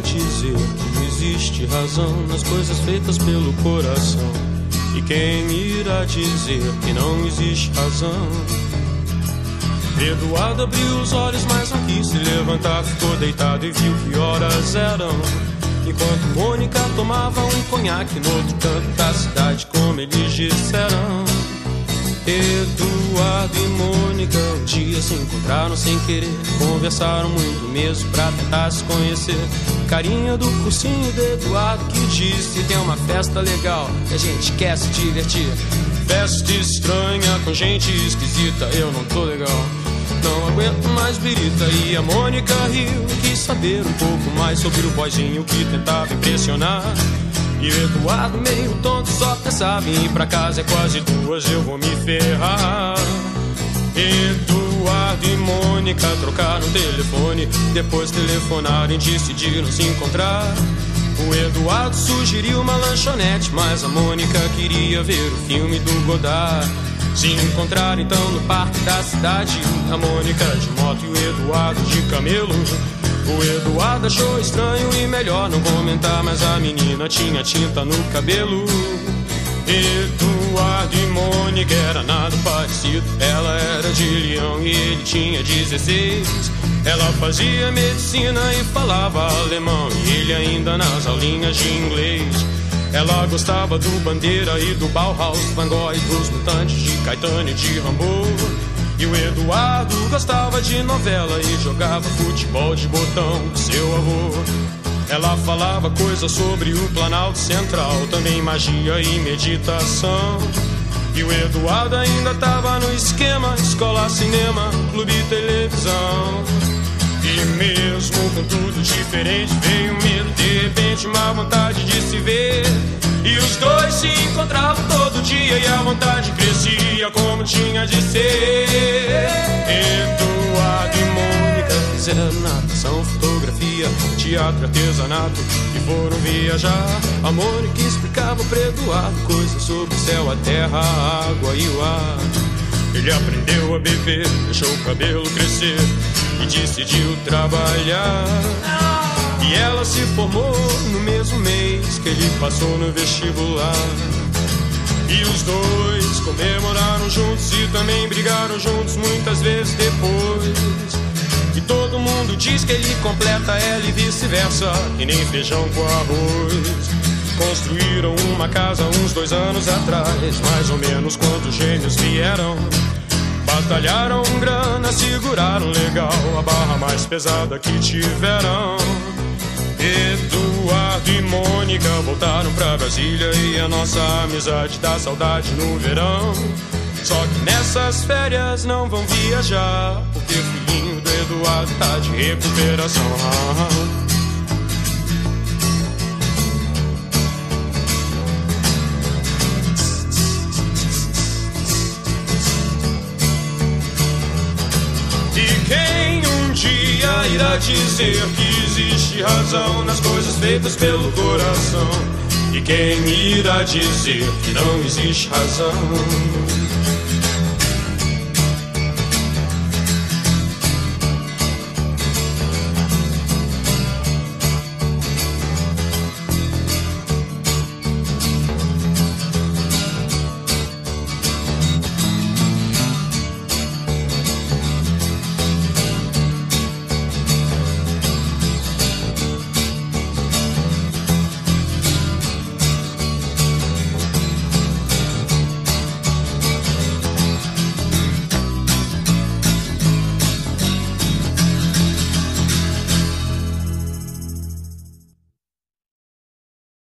dizer que não existe razão nas coisas feitas pelo coração? E quem irá dizer que não existe razão? Eduardo abriu os olhos, mas não quis se levantar. Ficou deitado e viu que horas eram, enquanto Mônica tomava um conhaque no outro canto da cidade, como eles disseram. Eduardo e Mônica um dia se encontraram sem querer. Conversaram muito mesmo pra tentar se conhecer. Carinha do cursinho de Eduardo que disse: tem uma festa legal e a gente quer se divertir. Festa estranha com gente esquisita, eu não tô legal, não aguento mais birita. E a Mônica riu, quis saber um pouco mais sobre o boyzinho que tentava impressionar. E o Eduardo meio tonto só pensava em ir pra casa. É quase 2, eu vou me ferrar. Eduardo e Mônica trocaram telefone. Depois telefonaram e decidiram se encontrar. O Eduardo sugeriu uma lanchonete, mas a Mônica queria ver o filme do Godard. Se encontraram então no parque da cidade, a Mônica de moto e o Eduardo de camelo. O Eduardo achou estranho e melhor não comentar, mas a menina tinha tinta no cabelo. Eduardo e Mônica era nada parecido. Ela era de Leão e ele tinha 16. Ela fazia medicina e falava alemão, e ele ainda nas aulinhas de inglês. Ela gostava do Bandeira e do Bauhaus, Van Gogh e dos Mutantes, de Caetano e de Rambo. E o Eduardo gostava de novela e jogava futebol de botão com seu avô. Ela falava coisas sobre o Planalto Central, também magia e meditação. E o Eduardo ainda tava no esquema: escola, cinema, clube e televisão. E mesmo com tudo diferente, veio medo, de repente uma vontade de se ver. E os dois se encontravam todo dia e a vontade crescia como tinha de ser. Eduardo e Mônica fizeram natação, fotografia, teatro, artesanato e foram viajar. A Mônica explicava para Eduardo coisas sobre o céu, a terra, a água e o ar. Ele aprendeu a beber, deixou o cabelo crescer e decidiu trabalhar. E ela se formou no mesmo mês que ele passou no vestibular. E os dois comemoraram juntos e também brigaram juntos muitas vezes depois. E todo mundo diz que ele completa ela e vice-versa, que nem feijão com arroz. Construíram uma casa uns 2 anos atrás, mais ou menos quando os gêmeos vieram. Batalharam grana, seguraram legal a barra mais pesada que tiveram. Eduardo e Mônica voltaram pra Brasília e a nossa amizade dá saudade no verão. Só que nessas férias não vão viajar, porque o filhinho do Eduardo tá de recuperação. E quem um dia irá dizer que existe razão nas coisas feitas pelo coração? E quem irá dizer que não existe razão?